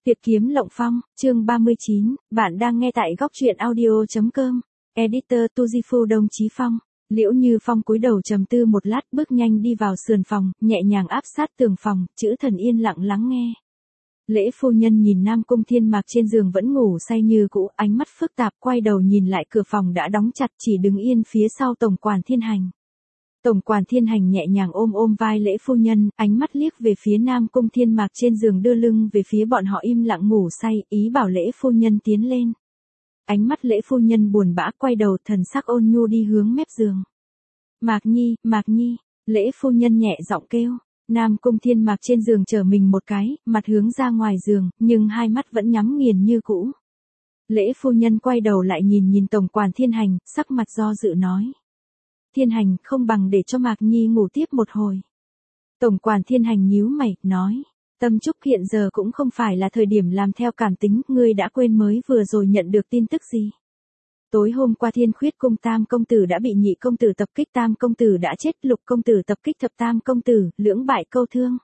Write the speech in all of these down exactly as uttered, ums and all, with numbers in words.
Tuyệt kiếm Lộng Phong, chương ba mươi chín, bạn đang nghe tại góc truyện audio.com. Editor Tujifu Đồng Chí Phong. Liễu Như Phong cúi đầu trầm tư một lát, bước nhanh đi vào sườn phòng, nhẹ nhàng áp sát tường phòng, chữ thần yên lặng lắng nghe. Lễ phu nhân nhìn Nam Cung Thiên Mạc trên giường vẫn ngủ say như cũ, ánh mắt phức tạp, quay đầu nhìn lại cửa phòng đã đóng chặt, chỉ đứng yên phía sau Tổng quản Thiên Hành. Tổng quản Thiên Hành nhẹ nhàng ôm ôm vai Lễ phu nhân, ánh mắt liếc về phía Nam Cung Thiên Mạc trên giường đưa lưng về phía bọn họ im lặng ngủ say, ý bảo Lễ phu nhân tiến lên. Ánh mắt Lễ phu nhân buồn bã, quay đầu thần sắc ôn nhu đi hướng mép giường. Mạc Nhi, Mạc Nhi, Lễ phu nhân nhẹ giọng kêu. Nam Cung Thiên Mạc trên giường trở mình một cái, mặt hướng ra ngoài giường, nhưng hai mắt vẫn nhắm nghiền như cũ. Lễ phu nhân quay đầu lại nhìn nhìn Tổng quản Thiên Hành, sắc mặt do dự nói. Thiên Hành, không bằng để cho Mạc Nhi ngủ tiếp một hồi. Tổng quản Thiên Hành nhíu mày, nói. Tâm Trúc hiện giờ cũng không phải là thời điểm làm theo cảm tính, ngươi đã quên mới vừa rồi nhận được tin tức gì. Tối hôm qua Thiên Khuyết cung Tam công tử đã bị Nhị công tử tập kích, Tam công tử đã chết, Lục công tử tập kích thập Tam công tử, lưỡng bại câu thương.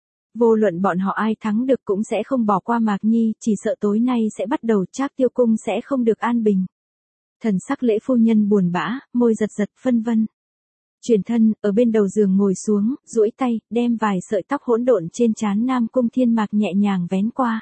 Vô luận bọn họ ai thắng được cũng sẽ không bỏ qua Mạc Nhi, chỉ sợ tối nay sẽ bắt đầu Trác Tiêu cung sẽ không được an bình. Thần sắc Lễ phu nhân buồn bã, môi giật giật phân vân. Chuyển thân, ở bên đầu giường ngồi xuống, duỗi tay, đem vài sợi tóc hỗn độn trên trán Nam Cung Thiên Mạc nhẹ nhàng vén qua.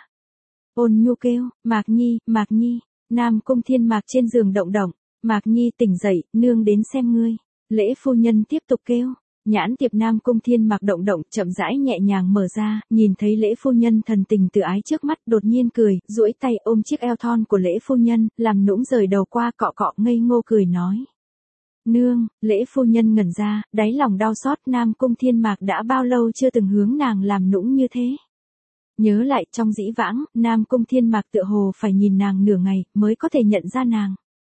Ôn nhu kêu, Mạc Nhi, Mạc Nhi. Nam Cung Thiên Mạc trên giường động động, Mạc Nhi tỉnh dậy, nương đến xem ngươi. Lễ phu nhân tiếp tục kêu, nhãn tiệp Nam Cung Thiên Mạc động động, chậm rãi nhẹ nhàng mở ra, nhìn thấy Lễ phu nhân thần tình tự ái trước mắt, đột nhiên cười, duỗi tay ôm chiếc eo thon của Lễ phu nhân, làm nũng rời đầu qua cọ cọ ngây ngô cười nói. Nương, Lễ phu nhân ngẩn ra, đáy lòng đau xót, Nam Cung Thiên Mạc đã bao lâu chưa từng hướng nàng làm nũng như thế. Nhớ lại trong dĩ vãng, Nam Cung Thiên Mạc tựa hồ phải nhìn nàng nửa ngày, mới có thể nhận ra nàng.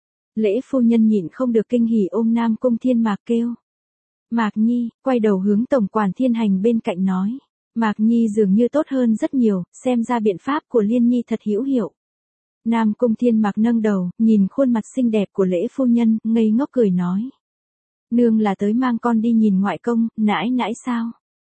Lễ phu nhân nhịn không được kinh hỉ ôm Nam Cung Thiên Mạc kêu. Mạc Nhi, quay đầu hướng Tổng quản Thiên Hành bên cạnh nói. Mạc Nhi dường như tốt hơn rất nhiều, xem ra biện pháp của Liên Nhi thật hữu hiệu. Nam Cung Thiên Mạc nâng đầu, nhìn khuôn mặt xinh đẹp của Lễ phu nhân, ngây ngốc cười nói. Nương là tới mang con đi nhìn ngoại công, nãi nãi sao?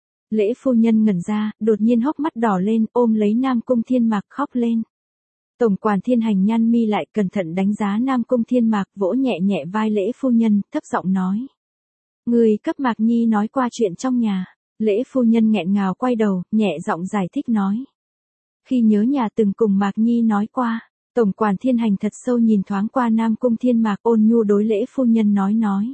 Lễ phu nhân ngẩn ra, đột nhiên hốc mắt đỏ lên, ôm lấy Nam Cung Thiên Mạc khóc lên. Tổng quản Thiên Hành nhăn mi lại, cẩn thận đánh giá Nam Cung Thiên Mạc, vỗ nhẹ nhẹ vai Lễ phu nhân, thấp giọng nói. Người cấp Mạc Nhi nói qua chuyện trong nhà. Lễ phu nhân nghẹn ngào quay đầu, nhẹ giọng giải thích nói. Khi nhớ nhà từng cùng Mạc Nhi nói qua, Tổng quản Thiên Hành thật sâu nhìn thoáng qua Nam Cung Thiên Mạc, ôn nhu đối Lễ phu nhân nói nói.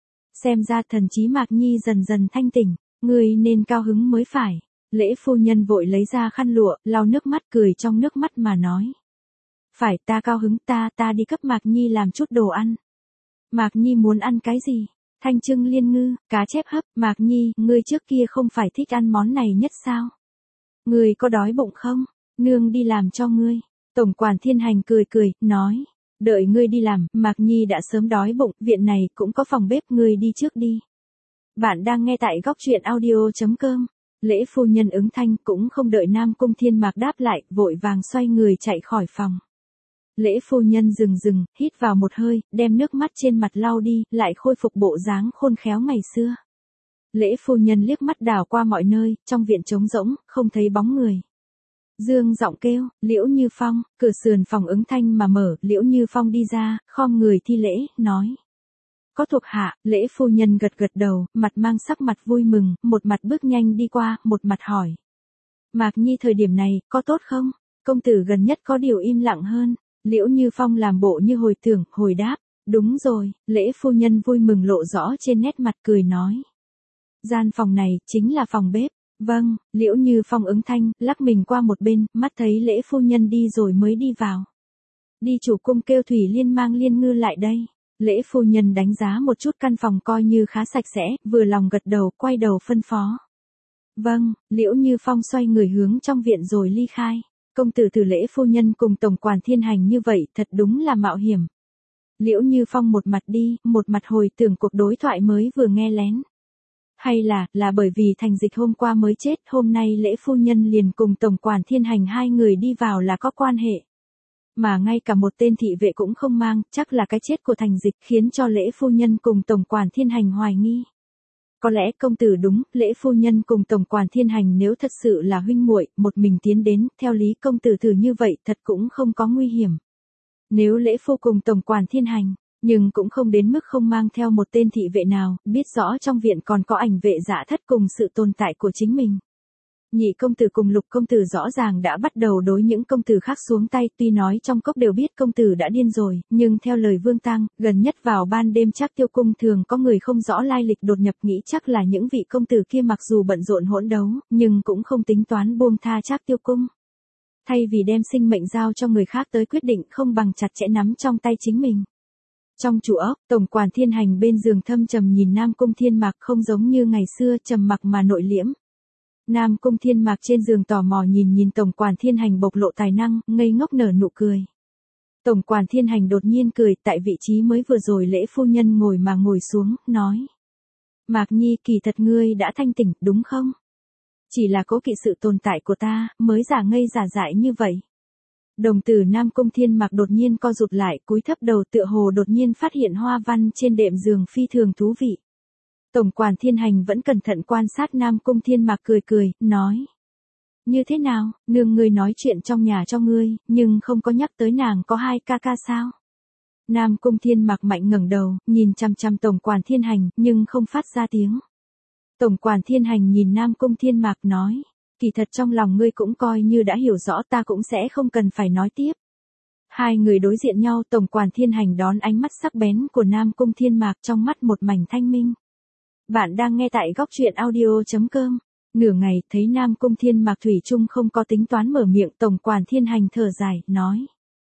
Xem ra thần trí Mạc Nhi dần dần thanh tỉnh. Ngươi nên cao hứng mới phải. Lễ phu nhân vội lấy ra khăn lụa, lau nước mắt, cười trong nước mắt mà nói. Phải, ta cao hứng, ta, ta đi cấp Mạc Nhi làm chút đồ ăn. Mạc Nhi muốn ăn cái gì? Thanh trưng liên ngư, cá chép hấp. Mạc Nhi, ngươi trước kia không phải thích ăn món này nhất sao? Ngươi có đói bụng không? Nương đi làm cho ngươi. Tổng quản Thiên Hành cười cười, nói. Đợi ngươi đi làm, Mạc Nhi đã sớm đói bụng, viện này cũng có phòng bếp, ngươi đi trước đi. Bạn đang nghe tại góc truyện audio.com. Lễ phu nhân ứng thanh, cũng không đợi Nam Cung Thiên Mạc đáp lại, vội vàng xoay người chạy khỏi phòng. Lễ phu nhân dừng dừng, hít vào một hơi, đem nước mắt trên mặt lau đi, lại khôi phục bộ dáng khôn khéo ngày xưa. Lễ phu nhân liếc mắt đảo qua mọi nơi, trong viện trống rỗng, không thấy bóng người. Dương giọng kêu, Liễu Như Phong, cửa sườn phòng ứng thanh mà mở, Liễu Như Phong đi ra, khom người thi lễ, nói. Có thuộc hạ. Lễ phu nhân gật gật đầu, mặt mang sắc mặt vui mừng, một mặt bước nhanh đi qua, một mặt hỏi. Mạc Nhi thời điểm này, có tốt không? Công tử gần nhất có điều im lặng hơn. Liễu Như Phong làm bộ như hồi tưởng, hồi đáp. Đúng rồi. Lễ phu nhân vui mừng lộ rõ trên nét mặt, cười nói. Gian phòng này, chính là phòng bếp. Vâng. Liễu Như Phong ứng thanh, lắc mình qua một bên, mắt thấy lễ phu nhân đi rồi mới đi vào. Đi chủ cung kêu Thủy Liên mang Liên Ngư lại đây. Lễ phu nhân đánh giá một chút căn phòng coi như khá sạch sẽ, vừa lòng gật đầu, quay đầu phân phó. Vâng. Liễu Như Phong xoay người hướng trong viện rồi ly khai. Công tử từ Lễ phu nhân cùng Tổng quản Thiên Hành như vậy, thật đúng là mạo hiểm. Liễu Như Phong một mặt đi, một mặt hồi tưởng cuộc đối thoại mới vừa nghe lén. Hay là, là bởi vì Thành Dịch hôm qua mới chết, hôm nay Lễ phu nhân liền cùng Tổng quản Thiên Hành hai người đi vào là có quan hệ. Mà ngay cả một tên thị vệ cũng không mang, chắc là cái chết của Thành Dịch khiến cho Lễ phu nhân cùng Tổng quản Thiên Hành hoài nghi. Có lẽ công tử đúng, Lễ phu nhân cùng tổng quản Thiên Hành nếu thật sự là huynh muội, một mình tiến đến, theo lý công tử thử như vậy thật cũng không có nguy hiểm. Nếu Lễ phu cùng tổng quản Thiên Hành, nhưng cũng không đến mức không mang theo một tên thị vệ nào, biết rõ trong viện còn có ảnh vệ Dạ Thất cùng sự tồn tại của chính mình. Nhị công tử cùng Lục công tử rõ ràng đã bắt đầu đối những công tử khác xuống tay, tuy nói trong cốc đều biết công tử đã điên rồi, nhưng theo lời Vương Tang, gần nhất vào ban đêm Trác Tiêu cung thường có người không rõ lai lịch đột nhập, nghĩ chắc là những vị công tử kia mặc dù bận rộn hỗn đấu, nhưng cũng không tính toán buông tha Trác Tiêu cung. Thay vì đem sinh mệnh giao cho người khác tới quyết định, không bằng chặt chẽ nắm trong tay chính mình. Trong chủ ốc, tổng quản Thiên Hành bên giường thâm trầm nhìn Nam Cung Thiên Mạc, không giống như ngày xưa trầm mặc mà nội liễm. Nam Cung Thiên Mạc trên giường tò mò nhìn nhìn tổng quản Thiên Hành bộc lộ tài năng, ngây ngốc nở nụ cười. Tổng quản Thiên Hành đột nhiên cười, tại vị trí mới vừa rồi Lễ phu nhân ngồi mà ngồi xuống, nói: Mạc Nhi, kỳ thật ngươi đã thanh tỉnh, đúng không? Chỉ là cố kỵ sự tồn tại của ta, mới giả ngây giả dại như vậy. Đồng tử Nam Cung Thiên Mạc đột nhiên co rụt lại, cúi thấp đầu, tựa hồ đột nhiên phát hiện hoa văn trên đệm giường phi thường thú vị. Tổng quản Thiên Hành vẫn cẩn thận quan sát Nam Cung Thiên Mạc, cười cười, nói: Như thế nào, nương ngươi nói chuyện trong nhà cho ngươi, nhưng không có nhắc tới nàng có hai ca ca sao? Nam Cung Thiên Mạc mạnh ngẩng đầu, nhìn chằm chằm tổng quản Thiên Hành, nhưng không phát ra tiếng. Tổng quản Thiên Hành nhìn Nam Cung Thiên Mạc nói: Kỳ thật trong lòng ngươi cũng coi như đã hiểu rõ, ta cũng sẽ không cần phải nói tiếp. Hai người đối diện nhau, tổng quản Thiên Hành đón ánh mắt sắc bén của Nam Cung Thiên Mạc, trong mắt một mảnh thanh minh. Bạn đang nghe tại góc truyện audio chấm com. Nửa ngày, thấy Nam Cung Thiên Mạc thủy chung không có tính toán mở miệng, tổng quản Thiên Hành thở dài, nói: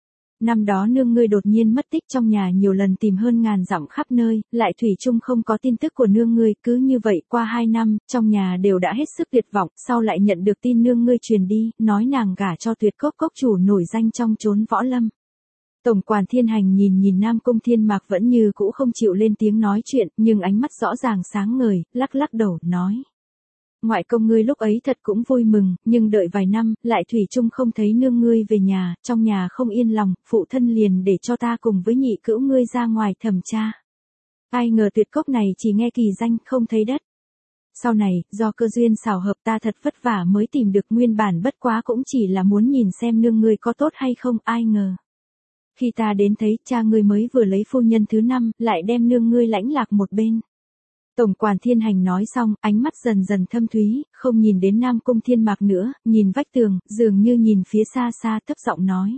Năm đó nương ngươi đột nhiên mất tích, trong nhà nhiều lần tìm hơn ngàn dặm khắp nơi, lại thủy chung không có tin tức của nương ngươi, cứ như vậy qua hai năm, trong nhà đều đã hết sức tuyệt vọng, sau lại nhận được tin nương ngươi truyền đi, nói nàng gả cho Tuyệt Cốc cốc chủ nổi danh trong chốn võ lâm. Tổng quản Thiên Hành nhìn nhìn Nam Cung Thiên Mạc vẫn như cũ không chịu lên tiếng nói chuyện, nhưng ánh mắt rõ ràng sáng ngời, lắc lắc đầu, nói: Ngoại công ngươi lúc ấy thật cũng vui mừng, nhưng đợi vài năm, lại thủy chung không thấy nương ngươi về nhà, trong nhà không yên lòng, phụ thân liền để cho ta cùng với nhị cữu ngươi ra ngoài thẩm tra. Ai ngờ Tuyệt Cốc này chỉ nghe kỳ danh, không thấy đất. Sau này, do cơ duyên xảo hợp ta thật vất vả mới tìm được, nguyên bản bất quá cũng chỉ là muốn nhìn xem nương ngươi có tốt hay không, ai ngờ. Khi ta đến thấy, cha ngươi mới vừa lấy phu nhân thứ năm, lại đem nương ngươi lãnh lạc một bên. Tổng quản Thiên Hành nói xong, ánh mắt dần dần thâm thúy, không nhìn đến Nam Cung Thiên Mạc nữa, nhìn vách tường, dường như nhìn phía xa xa, thấp giọng nói: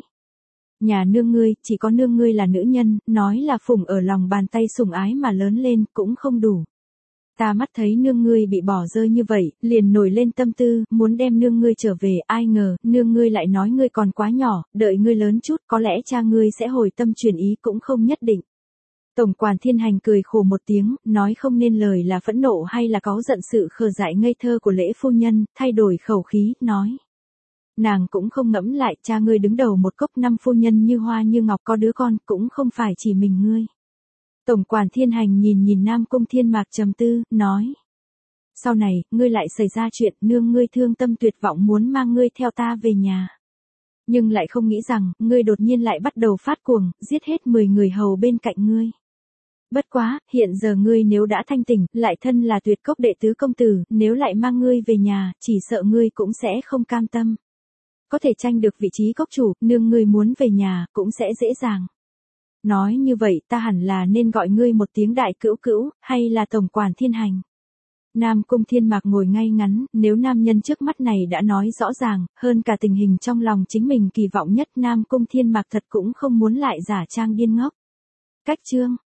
Nhà nương ngươi, chỉ có nương ngươi là nữ nhân, nói là phụng ở lòng bàn tay sủng ái mà lớn lên, cũng không đủ. Ta mắt thấy nương ngươi bị bỏ rơi như vậy, liền nổi lên tâm tư, muốn đem nương ngươi trở về, ai ngờ, nương ngươi lại nói ngươi còn quá nhỏ, đợi ngươi lớn chút, có lẽ cha ngươi sẽ hồi tâm chuyển ý, cũng không nhất định. Tổng quản Thiên Hành cười khổ một tiếng, nói không nên lời là phẫn nộ hay là cáu giận sự khờ dại ngây thơ của Lễ phu nhân, thay đổi khẩu khí, nói: Nàng cũng không ngẫm lại, cha ngươi đứng đầu một cốc năm phu nhân như hoa như ngọc, có đứa con, cũng không phải chỉ mình ngươi. Tổng quản Thiên Hành nhìn nhìn Nam Cung Thiên Mạc trầm tư, nói: Sau này, ngươi lại xảy ra chuyện, nương ngươi thương tâm tuyệt vọng muốn mang ngươi theo ta về nhà. Nhưng lại không nghĩ rằng, ngươi đột nhiên lại bắt đầu phát cuồng, giết hết mười người hầu bên cạnh ngươi. Bất quá, hiện giờ ngươi nếu đã thanh tỉnh, lại thân là Tuyệt Cốc đệ tứ công tử, nếu lại mang ngươi về nhà, chỉ sợ ngươi cũng sẽ không cam tâm. Có thể tranh được vị trí cốc chủ, nương ngươi muốn về nhà, cũng sẽ dễ dàng. Nói như vậy, ta hẳn là nên gọi ngươi một tiếng đại cữu cữu, hay là tổng quản Thiên Hành. Nam Cung Thiên Mạc ngồi ngay ngắn, nếu nam nhân trước mắt này đã nói rõ ràng, hơn cả tình hình trong lòng chính mình kỳ vọng nhất, Nam Cung Thiên Mạc thật cũng không muốn lại giả trang điên ngốc. Cách chương